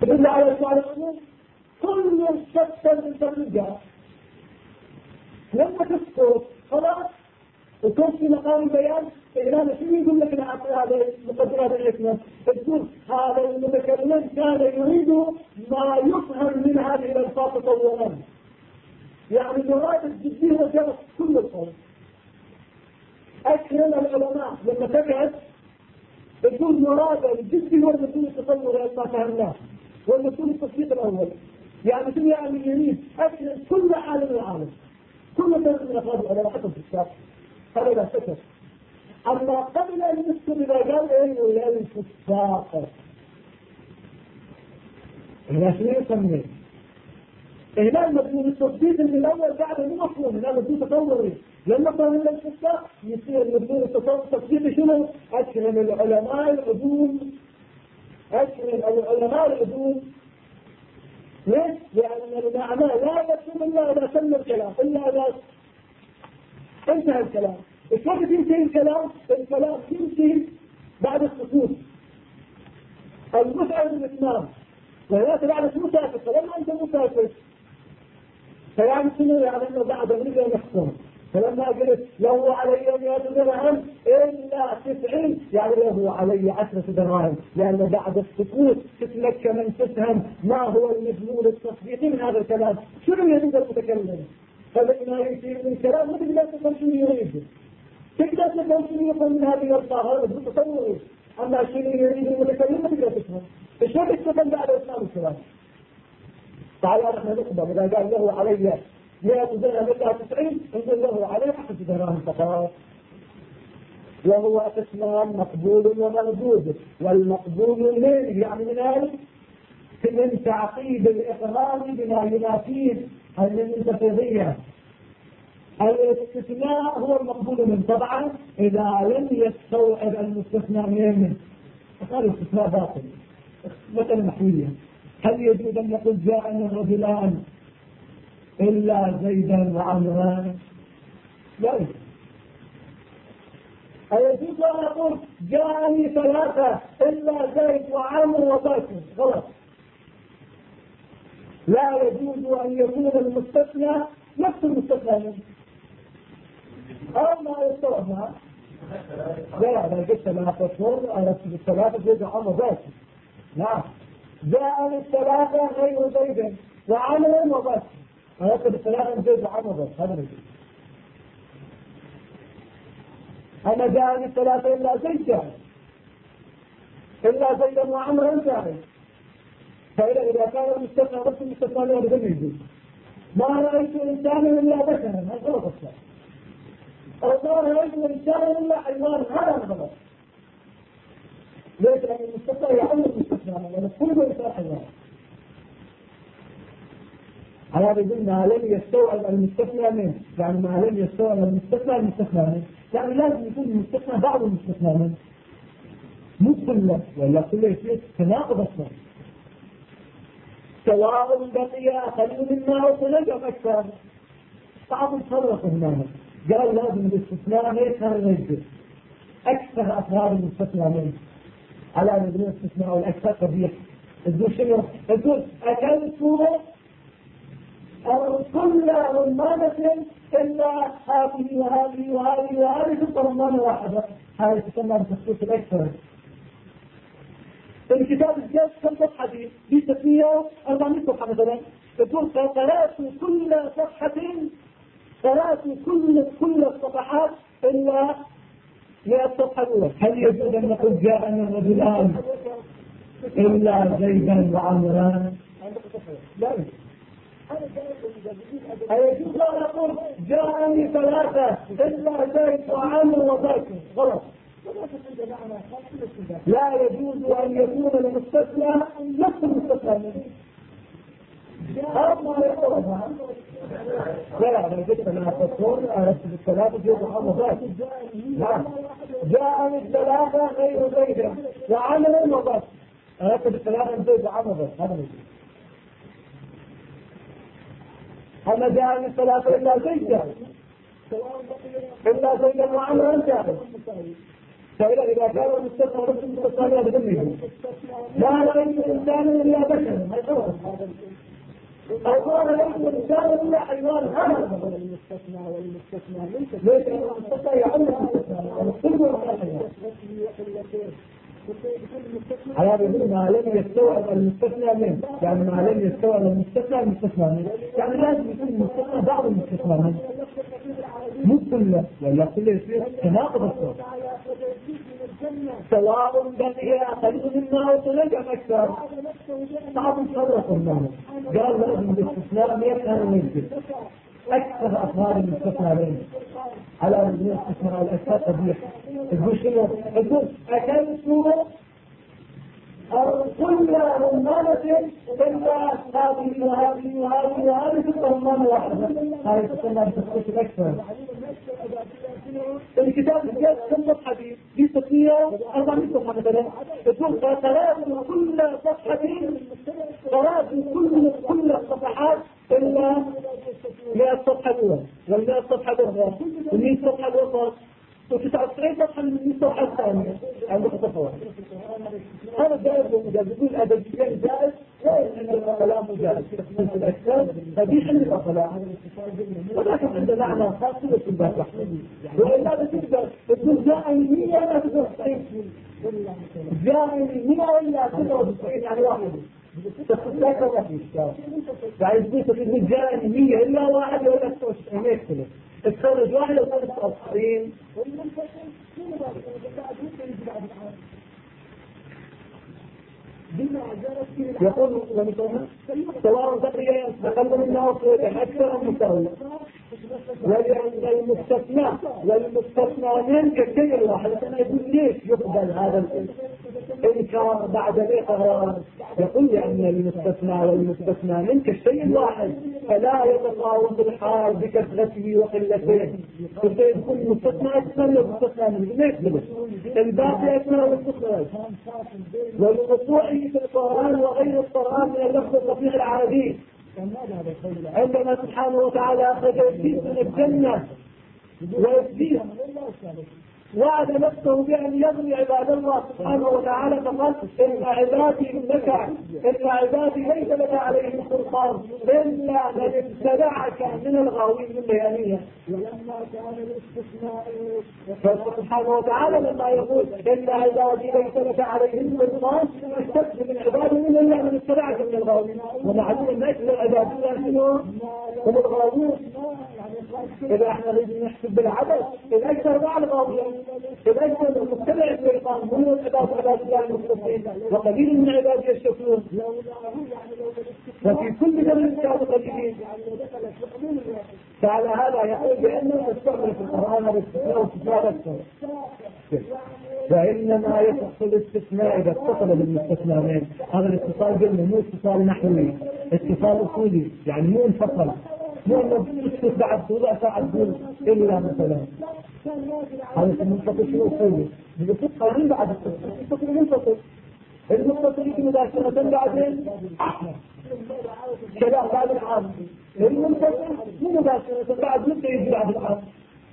تدل على إجماع العموم. كل الشتى من ترجع لما تسقط خلاص وكون في مقام البيان. إعلان شو يقول لك هذا مقدمة هذا الحكمة؟ تقول هذا المتكلم كان يريد ما يفهم من هذه الألفاظ تطورا، يعني مراد الجدية وجرت كل القول. أكرم العلماء لما تبعد تقول مراد الجدي هو المسؤول التطور ما فهمناه والمسؤول التصديق الأول. يعني شو يعني يريد أكرم كل عالم العالم، كل فرد من أفراد العلماء حتى في الشاب، هذا لا شك. أما قبل أن يذكر إذا قال إيه ولا الفساق هنا شنو يسميه؟ هنا المفهوم التصديق من الأول بعد مو مفهوم، هنا مفهوم تطوري. لما صار لنا الفساق يصير مفهوم التصديق شنو؟ أكرم العلماء العدول، أكرم العلماء العدول. ليش؟ لأن المعنى لا يكون إلا إذا سمى الكلام، إلا إذا انتهى الكلام. كيف ينتهي الكلام؟ الكلام ينتهي بعد السكوت. المسألة الإتمام وهذا بعد مسافر. فلما أنت مسافر فيعني شنو؟ يعني أنه بعد نرجع نحكم. فلما قلت له علي 100 درهم إلا 90 يعني له علي 10 دراهم، لأن بعد السكوت تتمكن من تفهم ما هو المضمون التصديقي من هذا الكلام. شنو يريد المتكلم؟ فلما يصير من الكلام ما تقدر تفهم شنو يريد، تقدر تفهم شنو يفهم من هذه الألفاظ. هذا بالتصور. أما شنو يريد المتكلم ما تقدر تفهم. شلون تفهم بعد إتمام الكلام؟ تعالى نحن نقبل إذا قال له علي 100 درهم إلا 90 نقول له علي 10 دراهم فقط، وهو قسمان مقبول ومردود. والمقبول منه يعني من تعقيد الإقرار بما ينافيه المنتفضية. الاستثناء هو المقبول منه طبعا إذا لم يستوعب المستثنى منه. فقال الاستثناء باطل. مثلا نحويا هل يجوز أن يقول جاءني الرجلان إلا زيدا وعمران؟ لا يجوز. أيجوز أن يقول جاءني 3 إلا زيد وعمر وبكر؟ غلط. لا يجوز أن يكون المستثنى نفس المستثنى منه أو ما يستوعب معه. لا أنا قلت لها تصور أنا بالثلاثة زيد وعمر وبكر. نعم جاءني 3 غير زيد وعمر وبكر. أنا قلت بالثلاثة زيد وعمر وبكر. هذا نجد. أنا جاءني 3 إلا زيد جاءني إلا زيدا وعمرا جاءني. فإذا كان المستثنى بس المستثنى له بدون يجوز. ما رأيت إنسانا إلا بشرا، هذا غلط أصلا. أو ما رأيت إنسانا إلا حيوان، هذا غلط. ليش؟ لأن المستثنى يعمل المستثنى لأن كل إنسان حيوان. على هذا يقول ما لم يستوعب المستثنى منه، يعني ما لم يستوعب المستثنى منه، يعني لازم يكون المستثنى بعض المستثنى منه مو كله، ولا كله يصير تناقض أصلا. سواء بقي أقل مما وصل أم أكثر. بعض الفرق هنا قال لازم الاستثناء ليس هالرجل أكثر أفراد المستثنى منه. على أن يقولون الاستثناء والأكثر قبيح. تقول شنو؟ تقول أكلت كل رمانة إلا هذه وهذه وهذه وهذه تبقى رمانة واحدة. هذا تسمى بتخصيص الأكثر. الكتاب الجاز كم صفحة دي 400 صفحة مثلا. تقول قرأت كل صفحة، قرأت كل الصفحات إلا 100 صفحة الأولى. هل يجوز أن نقول جاءنا الرجلان إلا زيدا وعمران؟ لا يجوز. أيجوز أن نقول جاءني 3 إلا زيد وعمر وبكر؟ غلط. لا يجوز أن يكون المستثنى نفس المستثنى منه. ما يقولها. لا أنا قلت أنا أتصور أرسل 3 زيد وعمر وبكر. جاءني 3 غير زيد وعمر وبكر. أرسل 3 زيد وعمر وبكر. هذا يجوز. أما جاءني 3 إلا زيد إلا زيد وعمر جاءني. فإذا كان المستثنى بس المستثنى بدمه لا رأيت إنسانا إلا بشرا ما يخلص أو قال رأيت إنسانا إلا حيوان هذا المستثنى والمستثنى ليس المستثنى يعلم هذا ما لم يستوعب المستثنى منه يعني ما لم يستوعب المستثنى منه يعني لازم يكون المستثنى بعض المستثنى منه مو كله ولا كله يصير تناقض الصوت سواء بقي أقل مما وصلت أم أكثر صعب نصرف المعنى قال لازم الاستثناء 100 كان ينزل أكثر أفراد المستثنى منه على وزن الاستثناء الأكثر قبيح تقول شنو؟ تقول أكلت أو كل رمانة إلا هذه وهذه وهذه وهذه ست رمانة واحدة هذه تسمى بتخصيص الأكثر الكتاب الجاد كم صفحة دي 400 صفحة مثلا تقول ثلاث كل صفحة ثلاث كل الصفحات إلا 100 صفحة الأولى وال100 صفحة الأخرى وال100 صفحة الوسط و99 صفحة من 100 صفحة الثانية عندك صفحة هذا جائز ومجاز يقول أدبيا جائز لا يعني الكلام مجاز تخصيص الأكثر هذه حل الأصلاء ولكن عند معنى خاص في الباقة وإلا بتقدر تقول جاءني 100 لا تقدر 90 جاءني 100 إلا 99 يعني واحد تخصيصات واحد يعني تقول جاءني 100 إلا واحد ولا 99 يختلف تخرج واحد ولا 99 يقول سواء بقي تقل منه أكثر المساوي ولأن المستثنى من كالشيء الواحد أنا يقول ليش يقبل هذا الإنكار بعد الإقرار يقول لأن المستثنى والمستثنى من كالشيء الواحد فلا يتفاوت الحال بكثرته وقلته فسيكون المستثنى أكثر والمستثنى من ما يقبله الباقي أكثر والاستخراج والوقوع في القرآن وغير القرآن من اللفظ الصحيح العربي عندما سبحانه وتعالى أخرج إبليس من الجنة وإبليس وعد نفسه بأن يغني عباد الله سبحانه وتعالى فقال إن عبادي ليس لك عليهم سلطان إلا من ابتدعك من الغاوين من بيانية ولما كان الاستثناء سبحانه وتعالى لما يقول إن عبادي ليس لك عليهم سلطان استثنى من عباده إلا من ابتدعك من الغاوين ومعلوم أن العباد هم الغاوون إذا احنا نريد نحسب بالعدد الأكثر مع الغاوين الأكثر المتبع الشيطان هم عباد الله المخلصين وقليل من عبادي الشكور وفي كل ذنب كانوا قليلين فعلى هذا يقول بأنه يستعمل في القرآن الاستثناء واستثناء أكثر فإنما يصح الاستثناء إذا اتصل بالمستثنى هذا الاتصال قلنا مو اتصال نحوي اتصال أصولي يعني مو انفصل مو أنه تسكت بعد طولة ساعة تقول إلا مثلا هذا المنفصل شنو أصولي بيصير قانون بعد المنفصل يمكن مباشرة بعدين كلام بعد العام المنفصل مو مباشرة بعد متى يجي بعد العام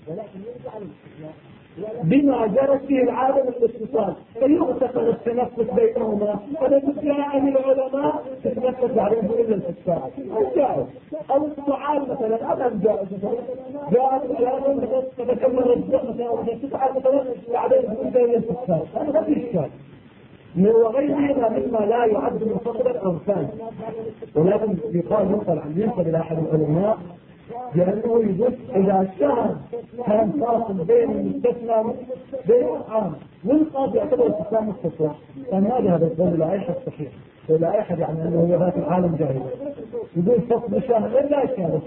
بما جرت فيه العادة من الاتصال فيغتفر التنفس بينهما فلتجاء العلماء تتنفس عليهم إلا الاتصال الجائز أو السعال مثلا أبدا جائز جاءت العلماء تتكمل الرجاء مثلا وتتعال مثلا بعدين إلا الاتصال هذا ما في إشكال وغيرها مما لا يعد منفصلا أو ثاني ولكن يقال ينقل إلى أحد العلماء لأنه يقول إذا اشتهر كان فاصل بين المستثنى بين العام والقاضي يعتبر استثناء مستثنى فماذا هذا القول لا أحد صحيح ولا أحد يعني أنه هو ذات العالم جاهز يقول فصل شهر لا شهر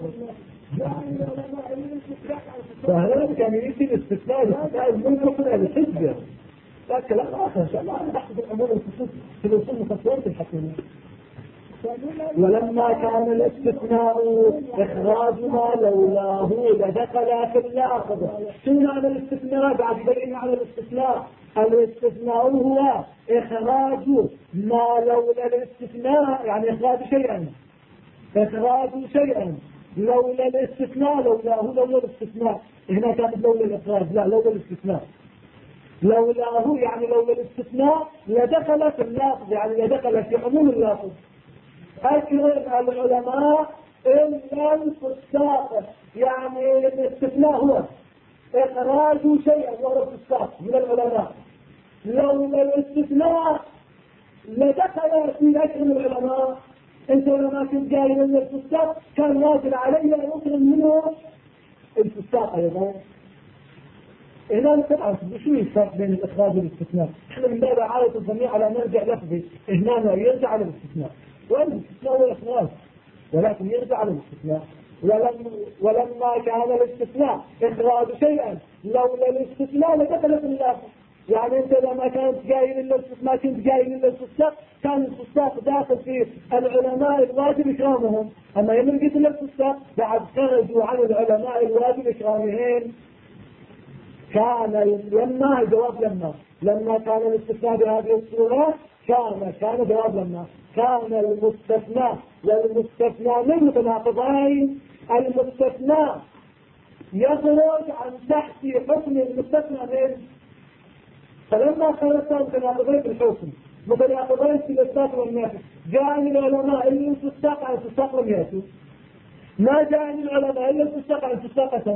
فهذا كان يأتي الاستثناء المنفصل الحجة لكن لا آخر شيء لا نحن في الأمور الخصوص في الوصول مخصوصات الحكومية ولما كان الاستثناء إخراج ما لولاه لدخل في اللاحظة شو معنى الاستثناء بعد بين على الاستثناء هو إخراج ما لولا الاستثناء يعني إخراج شيئا لولا الاستثناء لولاه لولا الاستثناء هنا كانت لولا الإخراج لا لولا الاستثناء لولاه يعني لولا الاستثناء لدخل في اللافظ، يعني لدخل في عموم اللافظ. أكرم العلماء إلا الفساق، يعني الاستثناء هو إخراج شيئا وهو الفساق من العلماء. لولا الاستثناء لدخل في أكرم العلماء. أنت لما كنت قايل من الفساق كان واجب علي أن أكرم منه الفساق أيضا. هنا طبعا شو الفرق بين الإخراج والاستثناء؟ احنا من باب عادة الجميع على مرجع لفظي، هنا يرجع على الاستثناء، والاستثناء هو الإخراج، ولكن يرجع على الاستثناء. ولما كان الاستثناء إخراج شيئا لولا الاستثناء لدخل في اللفظ. يعني أنت لما كنت قايل إلا الاستثناء كنت قايل إلا الفساق، كان الفساق داخل في العلماء الواجب إكرامهم. أما يوم قلت إلا الفساق بعد خرجوا عن العلماء الواجب إكرامهم. كان لما جواب لما كان الاستثناء بهذه الصورة كان جواب لما كان المستثنى والمستثنى من متناقضين. المستثنى يخرج عن تحت حكم المستثنى منه. فلما كانت متناقضين في الحكم متناقضين في الإثبات والنفي، جاء العلماء اللي الفساق عن الفساق لم يأتوا، ما جاء العلماء إلا الفساق عن الفساق أتوا.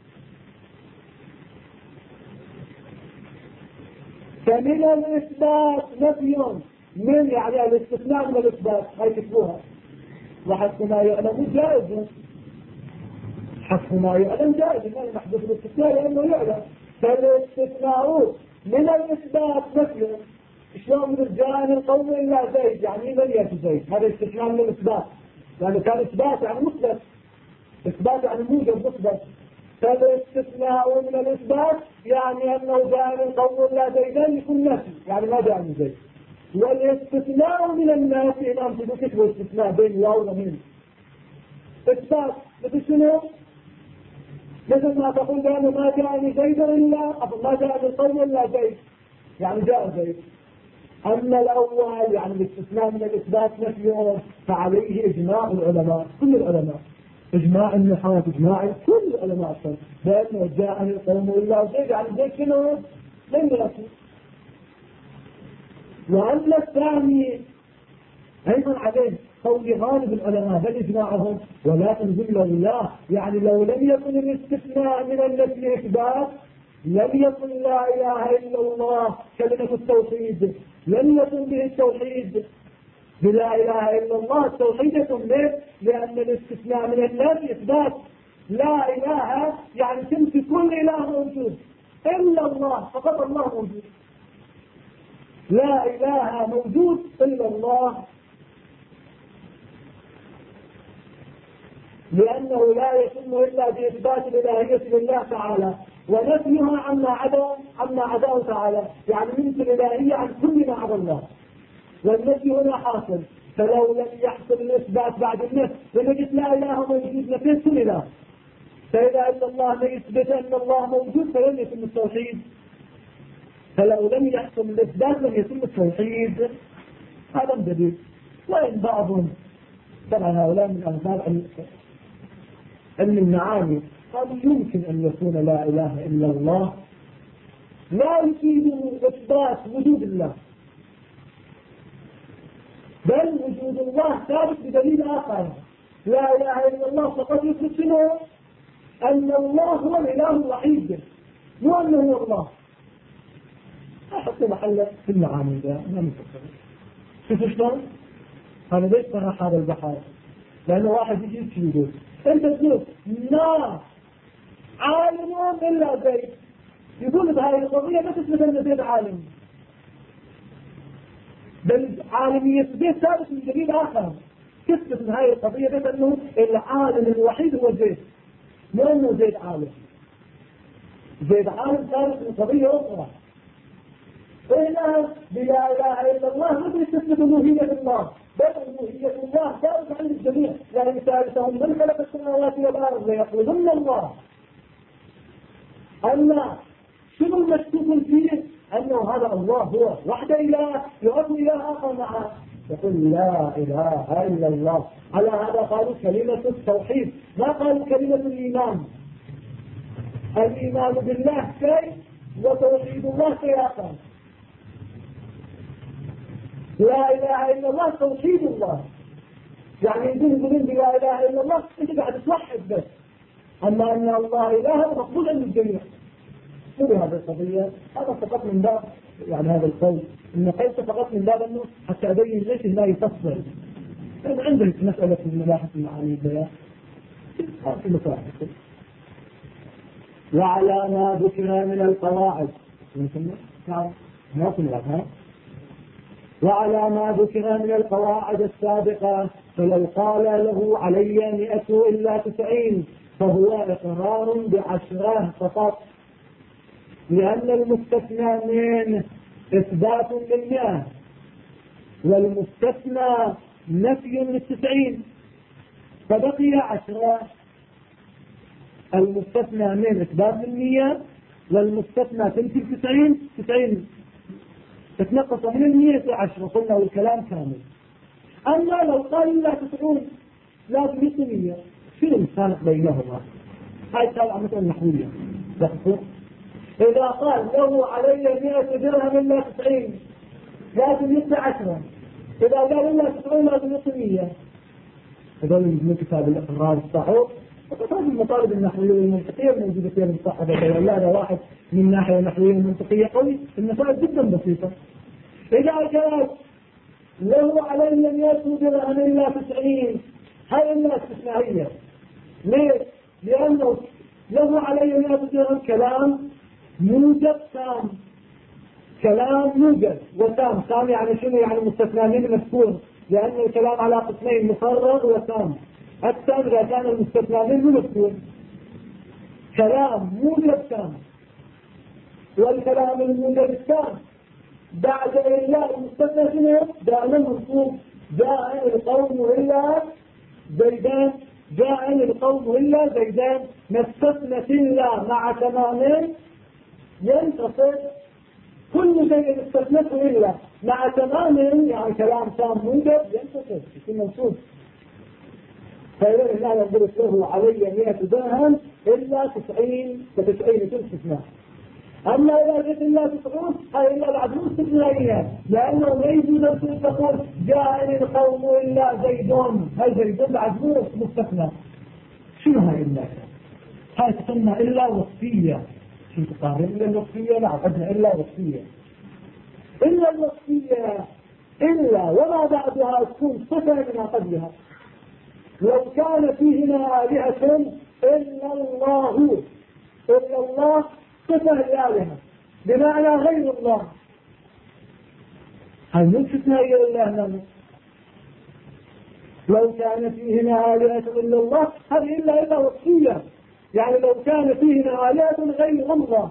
فمن الإثبات نفي من يعني الاستثناء من الإثبات، هاي تكتبوها. وحسب ما يعلم جائز، حسب ما يعلم جائز، ما محدث الاستثناء لأنه يعلم. فالاستثناء من الإثبات نفي. شلون من جاء القوم إلا زيد، يعني من يأتي زيد، هذا استثناء من الإثبات، لأنه كان إثبات يعني مثبت، إثبات يعني موجب مثبت. فالاستثناء من الإثبات يعني أنه جاء القوم إلا زيدان يكون نفي، يعني ما جاء من زيد. والاستثناء من الناس إمام تبكت والاستثناء بين واو ومن إثبات. مثل شنو؟ مثل ما تقول لأنه ما جاءني زيد إلا ما جاء القوم إلا زيد، يعني جاء زيد. أما الأول يعني الاستثناء من الإثبات نفي، فعليه إجماع العلماء، كل العلماء، إجماع النحاة، إجماع كل العلماء أصلا، بأنه جاءني القوم إلا زيد، يعني زيد شنو؟ من يأتي. وأما الثاني أيضا عليه قول غالب العلماء بل إجماعهم، ولكن جملة الله، يعني لو لم يكن الاستثناء من النفي إثبات لم يكن لا إله إلا الله كلمة التوحيد، لم يكن به التوحيد بلا إله إلا الله التوحيد منه، لأن الاستثناء من النفي إثبات. لا إله يعني تنفي كل إله موجود إلا الله، فقط الله موجود. لا إله موجود إلا الله، لأنه لا يتم إلا بإثبات الإلهية لله تعالى ونفيها عما عداه تعالى، يعني ننفي الإلهية عن كل ما عدا الله، والنفي هنا حاصل. فلو لم يحصل الإثبات بعد النفي ونجد لا إله موجود نفيت كل إله، فإذا أن الله ما يثبت أن الله موجود فلن يتم التوحيد. فلو لم يحصل الإثبات لم يتم التوحيد. هذا دليل. وإن بعضهم طبعا هؤلاء من أنصار علم المعاني قالوا يمكن أن يكون لا إله إلا الله لا يفيد إثبات وجود الله، بل وجود الله ثابت بدليل آخر. لا إله إلا الله فقد يثبت شنو؟ أن الله هو الإله الوحيد، مو أنه هو الله. أحط محل في المعاني ده ما نفكر. شوفوا شلون؟ هذا ليش صراحة هذا البحر؟ لأنه واحد يجي يقول أنت تقول ما عالم إلا زيد، يقول بهذه القضية ما تثبت أن زيد عالم، بل عالمية زيد ثابت من دليل آخر تثبت من هذه القضية بس أنه العالم الوحيد هو زيد، مو أنه زيد عالم. زيد عالم ثابت من قضية أخرى. وهنا بلا إله إلا الله مثل تثبت ألوهية الله، بل ألوهية الله ثابت عن الجميع. يعني ثالثهم من خلق السماوات والأرض ليقولن الله. أما شنو المشكوك فيه؟ أنه هذا الله هو وحده إله، يعد إله آخر معه، يقول لا إله إلا الله. على هذا قالوا كلمة التوحيد، ما قالوا كلمة الإيمان. الإيمان بالله شيء وتوحيد الله سياقان. لا إله إلا الله توحيد الله، يعني يقولون لا إله إلا الله أنت قاعد توحد بس، أما أن الله إله مقبول عند الجميع. شو هذه القضية؟ هذا فقط من باب يعني هذا القول، إن قلت فقط من باب أنه حتى أبين ليش لا يفصل. لأن عندك مسألة من ملاحظة المعاني البيان في مصاحبة. وعلى ما ذكر من القواعد نعم ما كنا وعلى ما ذكر من القواعد السابقة، فلو قال له علي 100 إلا 90 فهو إقرار ب10 فقط، لأن المستثنى من إثبات لل100 والمستثنى نفي لل90 فبقي 10. المستثنى من إثبات لل100 والمستثنى تنفي 90 تتنقص من 100 10 قلنا والكلام كامل. أما لو قال لا 90 لا 100 شنو الفرق بينهما؟ هاي تابعة مثلا نحوية. إذا قال له علي 100 درهم إلا 90 لازم يدفع 10، إذا قال إلا 90 لازم يدفع 100. هذول من كتاب الإقرار الصحيح. هذه المطالب النحوية والمنطقية موجودة في المصاحبة، ولا هذا واحد من ناحية نحوية ومنطقية قوي. المسائل جدا بسيطة. إذا قال له علي 100 درهم إلا 90 هاي إلا استثنائية. ليش؟ لأنه له علي 100 درهم كلام موجب تام، كلام موجب وتام. تام يعني شنو؟ يعني مستثنى من مذكور، لأن الكلام على قسمين مفرغ وتام. التام إذا كان المستثنى منه مذكور كلام موجب تام، والكلام الموجب التام بعد إلا المستثنى شنو؟ دائما منصوب. جاء القوم إلا زيدان، جاء القوم إلا زيدان. نستثنى إلا مع تمامين ينتصر. كل شيء استثنته إلا مع تمامين يعني كلام تام موجب ينتصر يكون منصوب. فإذا الله يقول له علي 100 درهم إلا 90 ف90 تستثنى. أما إذا جئت إلا 90 هاي إلا بعد استثنائية، لأنه ما يجوز أن تقول جاءني القوم إلا زيدون، هاي زيدون بعد مو مستثنى. شنو هاي إلا؟ هاي تسمى إلا وصفية. شو تقارن إلا الوصفية؟ نعم عندنا إلا وصفية. إلا الوصفية إلا وما بعدها تكون صفة من قبلها. لو كان فيهما آلهة إلا الله، إلا الله صفة الآلهة بمعنى غير الله، هل من استثنائية لله؟ لو كان فيهما آلهة إلا الله هذه إلا وصفية، يعني لو كان فيهما آلهة غير الله.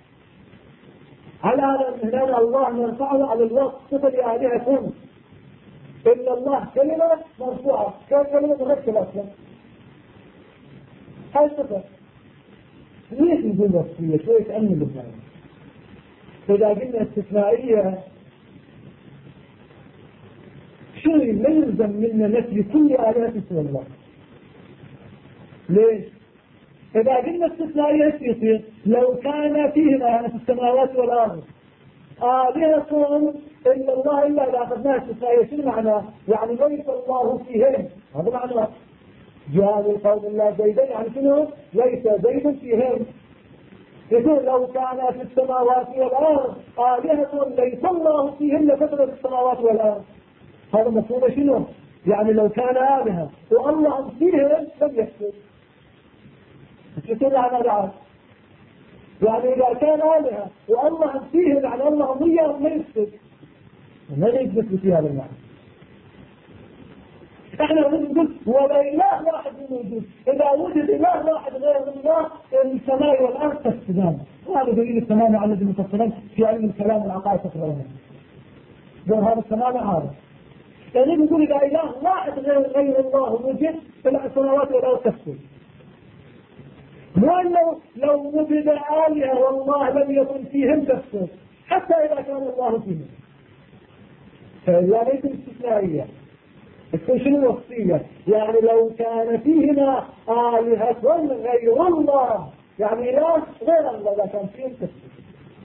على هذا الله نرفعه على الوصف صفة الآلهة إلا الله كلمة مرفوعة كلمة مركبة أصلا. هاي صفة. ليش نقول وصفية؟ شوية تأمل بالله. فإذا قلنا استثنائية شو لا يلزم منا نفي كل آلهة سوى الله. ليش؟ إذا قلنا استثنائية يصير لو كان فيهما يعني في السماوات والأرض آلهة إلا الله إلا إذا أخذناها استثنائية شنو معناه؟ يعني ليس الله فيهم، هذا معناه. جاء القوم الله زيدا يعني شنو؟ ليس زيد فيهم. يقول لو كان في السماوات والأرض آلهة ليس الله فيهم لفترة السماوات والأرض. هذا مفهوم شنو؟ يعني لو كان آلهة والله فيهم لم يحصل. يقول على بعض يعني إذا كان آلهة والله فيهم يعني الله ضيّة ما يحصل. ما يثبت في هذا المعنى. احنا نقول ولا إله واحد موجود، إذا وجد إله واحد غير الله السماء والأرض تفسدان. وهذا دليل التمام على الذي المفسرين في علم الكلام والعقائد تقرأونه. قال هذا التمام عارف. يعني نقول إذا إله واحد غير الله وجد السماوات والأرض تفسد. وأنه لو وجد آلهة والله لم يكن فيهم تفسد حتى إذا كان الله فيهم. فإذا ليس استثنائية. شنو الوصية؟ يعني لو كان فيهما آلهة غير الله، يعني إله غير الله إذا كان فيهم تفسد.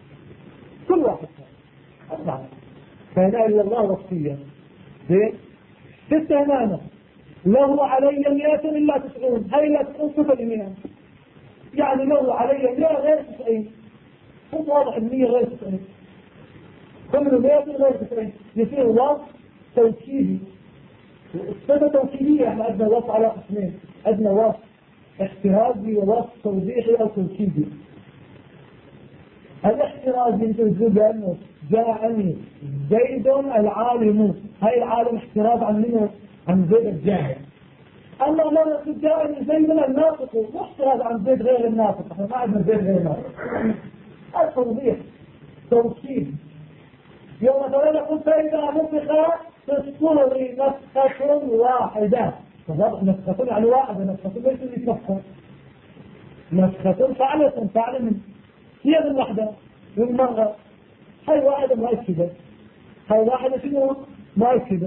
أربعة. فلا إلا الله وصية. زين. ستة أمانة. له علي 100 إلا 90. هاي لا 90%. يعني له علي 100 غير 90. مو واضح 100 غير 90. كل 100 غير 90 يصير وصف توكيدي. الصفة توكيدية. احنا عندنا وصف على قسمين. عندنا وصف احترازي ووصف توضيحي أو توكيدي. الاحترازي يجوز لأنه جاءني زيد العالم. هاي العالم احتراز عن منه؟ عن زيد الجاهل. أما مرة جاءني زيد الناطق واحتراز عن زيد غير الناطق. احنا ما عندنا زيد غير الناطق. التوضيح توكيد. يوم مثلا قلت فإذا نفخ في الصور نفخة واحدة. فضبط نفخة يعني واحدة. نفخة ليس اللي تفخر. نفخة فعلة من هي من واحدة من مرة. هاي واحدة مؤكدة. هاي واحدة شنو مؤكدة.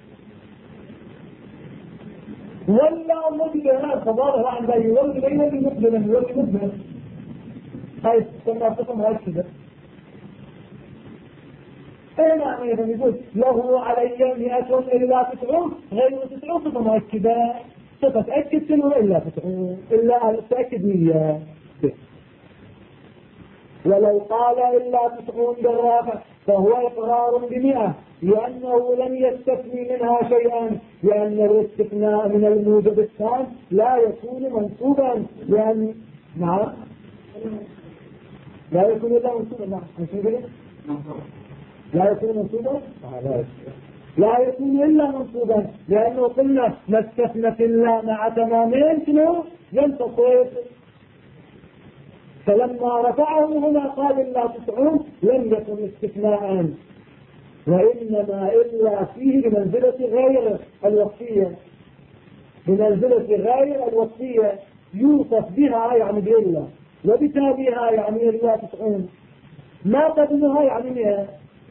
ولا مدبر. فضابط واحد لا يولي لا يولي مدبر يولي مدبر. هاي تسمى صفة مؤكدة. ايه نعم يقول له علي 100 إلا 90 غير 90 صفة مؤكدة. صفة تأكد شنو إلا 90 إلا تأكد 100. ولو قال إلا 90 بالرافع فهو إقرار ب100 لأنه لم يستثني منها شيئا. لأن الاستثناء من الموجب الثاني لا يكون منصوبا. لأن نعم لا يكون إلا منصوبا. نعم لا يكون منصوبا. لا يكون إلا منصوبا لأنه قلنا ما استثنت إلا مع تمامين شنو ينتصب. فلما رفعه هنا قال إلا 90 لم يكن استثناء وإنما إلا فيه بمنزلة غير الوصية. بمنزلة غير الوصية يوصف بها يعني بإلا وبتابعها يعني إلا 90. ما قبلها يعني 100.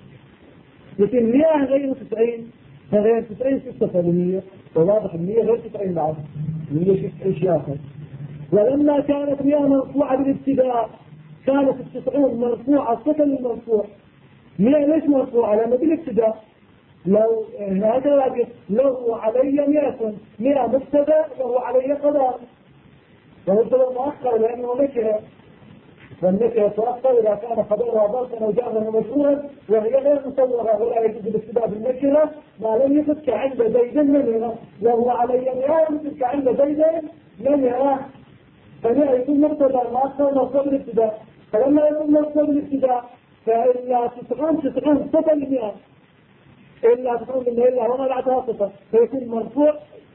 لكن 100 غير 90 فغير 90 6%. وواضح 100 غير 90 بعد 100 شيء آخر. ولما كانت 100 مرفوعة بالابتداء كانت 90 مرفوعة صفة للمرفوع. 100 ليش مرفوعة؟ لأنه بالابتداء. لو هذا له علي 100 مبتدا له علي قضاء. ومبتدا مؤخر لأنه نكرة. والنكرة تؤخر إذا كان خبرها ضربا أو جارا ومشهورا وهي غير مصورة ولا يجوز الابتداء بالنكرة ما لم يكن كعند زيد منها. له علي 100 مثل كعند زيد منها. فلا يكون مبتدا مؤخر مرفوع بالابتداء. فلما يكون مرفوع بالابتداء فإلا 90 صفة ل100 إلا 90 إلا وما بعدها صفة فيكون مرفوع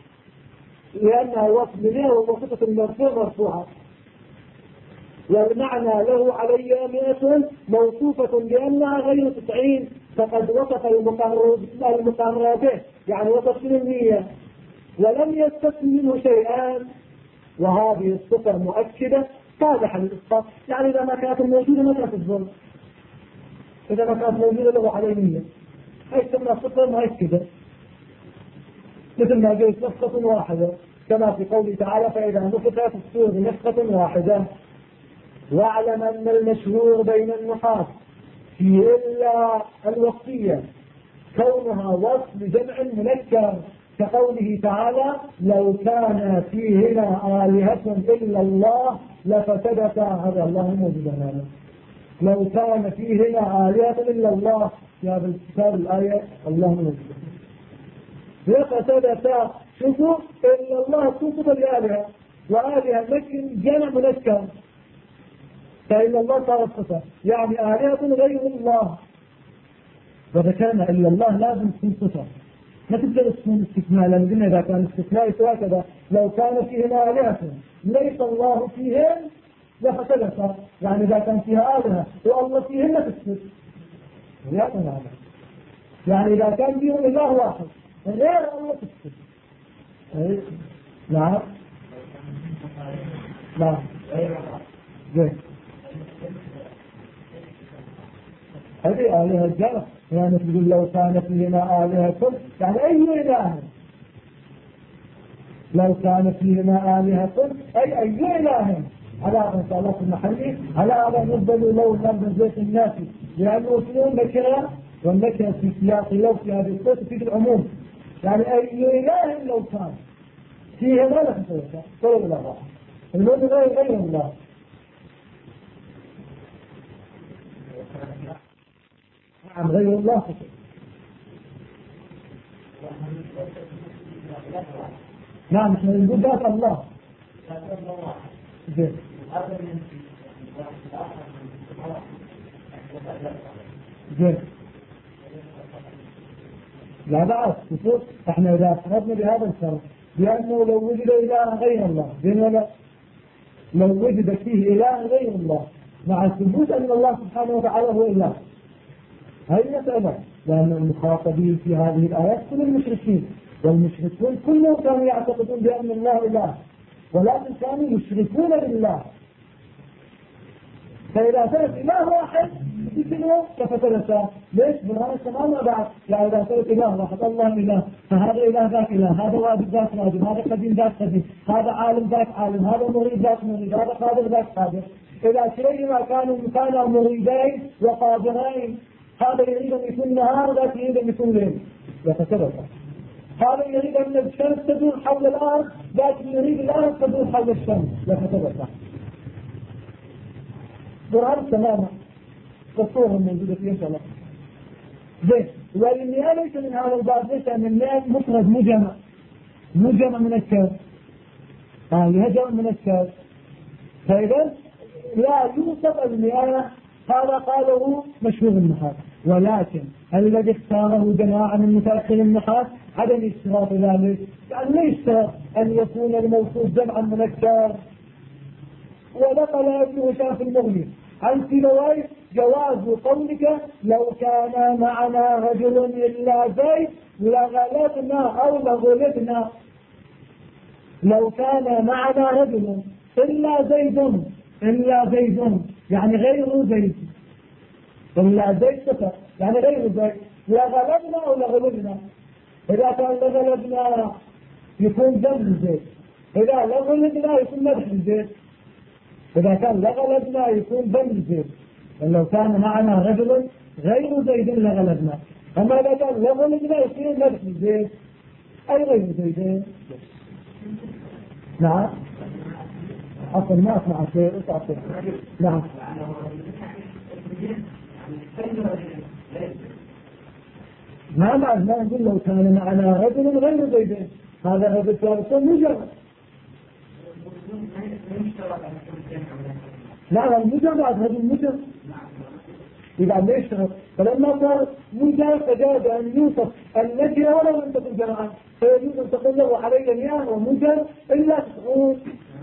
لأنها وصف ل100 وصفة المرفوع مرفوعة. والمعنى له علي 100 موصوفة بأنها غير 90 فقد وصف المقرر به يعني وصف للنية ولم يستثن منه شيئا. وهذه الصفة مؤكدة صالحة للإسقاط. يعني إذا ما كانت موجودة ما كانت الظلم. إذا ما كانت موجودة له علي 100 هي تسمى صفة مؤكدة. مثل ما قلت نفخة واحدة كما في قوله تعالى فإذا نفخ في الصور نفخة واحدة. واعلم أن المشهور بين النحاة في إلا الوصية كونها وصف لجمع منكر كقوله تعالى لو كان فيهما آلهة إلا الله لفسدتا. هذا الله موجود هنا. لو كان فيهما آلهة إلا الله يا بالكتاب الآية الله موجود لفسدتا. شوفوا إلا الله توصف الآلهة وآلهة لكن جمع منكر فإلا الله صار الصفة يعني آلهة غير الله. وإذا كان إلا الله لازم تكون صفة ما تقدر تكون استثناء. لأن قلنا إذا كان استثناء يسوى كذا لو كان فيهما آلهة ليس الله فيهن لفسدتا. يعني إذا كان فيها آلهة والله فيهن تفسد. يعني إذا كان فيهم إله واحد غير الله تفسد. نعم نعم زين. هذه آلهة الجارة يعني تقول لو كان فيهما آلهة يعني أي إله. لو كان فيهما آلهة أي إله على إن شاء الله في المحلي على أن يبدلوا لو لم زيت الناس، لأنه شنو نكرة، والنكرة في سياق لو في هذه الصوت في العموم، يعني أي إله لو كان فيها ما له صوت قول الله الموت غير الله. نعم غير الله نعم احنا نقول ذات الله زين زين لا بأس شوف احنا اذا افترضنا بهذا الشرط لانه لو وجد اله غير الله زين ولا لو وجد فيه اله غير الله مع ثبوت ان الله سبحانه وتعالى هو اله هذه مسألة، لأن المخاطبين في هذه الآيات كل المشركين، والمشركون كلهم كانوا يعتقدون بأن الله إله، ولكن كانوا يشركون بالله. فإذا ثبت إله واحد يمكنه كفتلسة، ليش؟ برهان السماء بعد، يعني إذا ثبت إله واحد الله إله، فهذا إله ذاك إله، هذا واجب ذاك واجب، هذا قديم ذاك قديم، هذا عالم ذاك عالم، هذا مريد ذاك مريد، هذا قادر ذاك قادر. إذا كليهما كانوا مريدين وقادرين، هذا يريد أن يكون نهار وذاك يريد أن يكون ليل يتسبب. هذا يريد أن الشمس تدور حول الأرض، ذاك يريد الأرض تدور حول الشمس يتسبب. برهان تماما قصورهم موجودة في إن شاء الله. زين والمياه ليس من هذا الباب، ليس من المياه مفرد مجمع من الكاس يهجم من الكاس، فإذا لا يوصف المياه. هذا قاله مشهور النحاة، ولكن الذي اختاره جماعة من متأخر النحاة عدم اشتراط ذلك، يعني لا يشترط أن يكون الموصوف جمعا منكر. ونقل ابن هشام في المغني عن سيبويه جواز قولك لو كان معنا رجل إلا زيد لغلبنا أو لغلبنا. لو كان معنا رجل إلا زيد يعني غير زيد، إلا زيد سفر يعني غير زيد، لغلبنا أو لغلبنا. إذا كان لغلبنا يكون ذم زيد، إذا لغلبنا يكون مدح زيد، إذا كان لغلبنا يكون ذم زيد. لو كان معنا رجل غير زيد لغلبنا، أما إذا كان لغلبنا يكون مدح زيد أي غير زيد. نعم أصل ما أسمع شيء أصل. نعم ما نقول لو كان معنا رجل غير زيد، هذا الرجل ثالث مجرد. لا المجرد هذا المجرد إذا ما يشتغل، فلما صار مجرد فجاز أن يوصف النجرة ولو لم تكن جمعا، فيجوز أن تقول له علي مياه ومجرد إلا 90.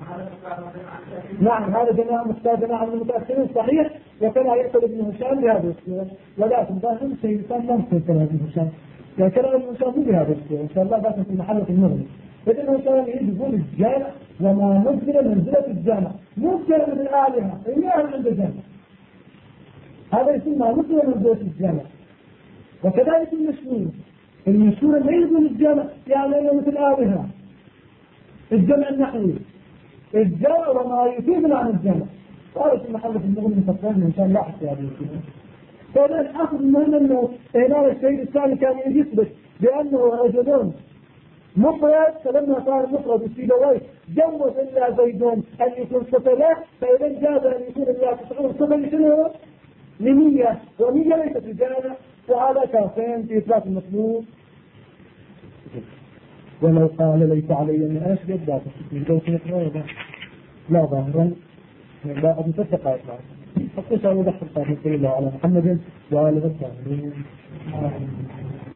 نعم هذا جماعة مستاذنة من المتأخرين صحيح، وكان يقول ابن هشام بهذا السورة، ولكن ظاهر سيدان لم تكن ابن هشام، يعني كلام ابن هشام مو بهذا السورة إن شاء الله باكن في محلة المغرب. فإن هشام يقول الجامع وما نزل منزلة الجامع، نزل من الآلهة إياها عند الجامع، هذا يسمى ما نزل منزلة الجامع. وكذلك المشهور ما يقول الجامع يعني أنه مثل آلهة، الجمع النحوي الجمع وما يفيد عن الجمع. قال في محل في المغني مفصلين إن شاء الله حتى هذه الكلمة. فهذا الحاصل المهم أنه هنا الشيء الثاني كان يثبت بأنه رجلون مفرد، فلما صار مفرد السيبويه جوز إلا زيدون أن يكون صفة، فإذا جاز أن يكون إلا 90 صفة لشنو؟ لمية، ومية ليست الجامع، وهذا كافين في إثبات المطلوب. ولو قال ليس علي من أشهد ذاك لا ظاهرا لا أبو تصدق فقط أن يدخل الله على محمد وآله الطاهرين.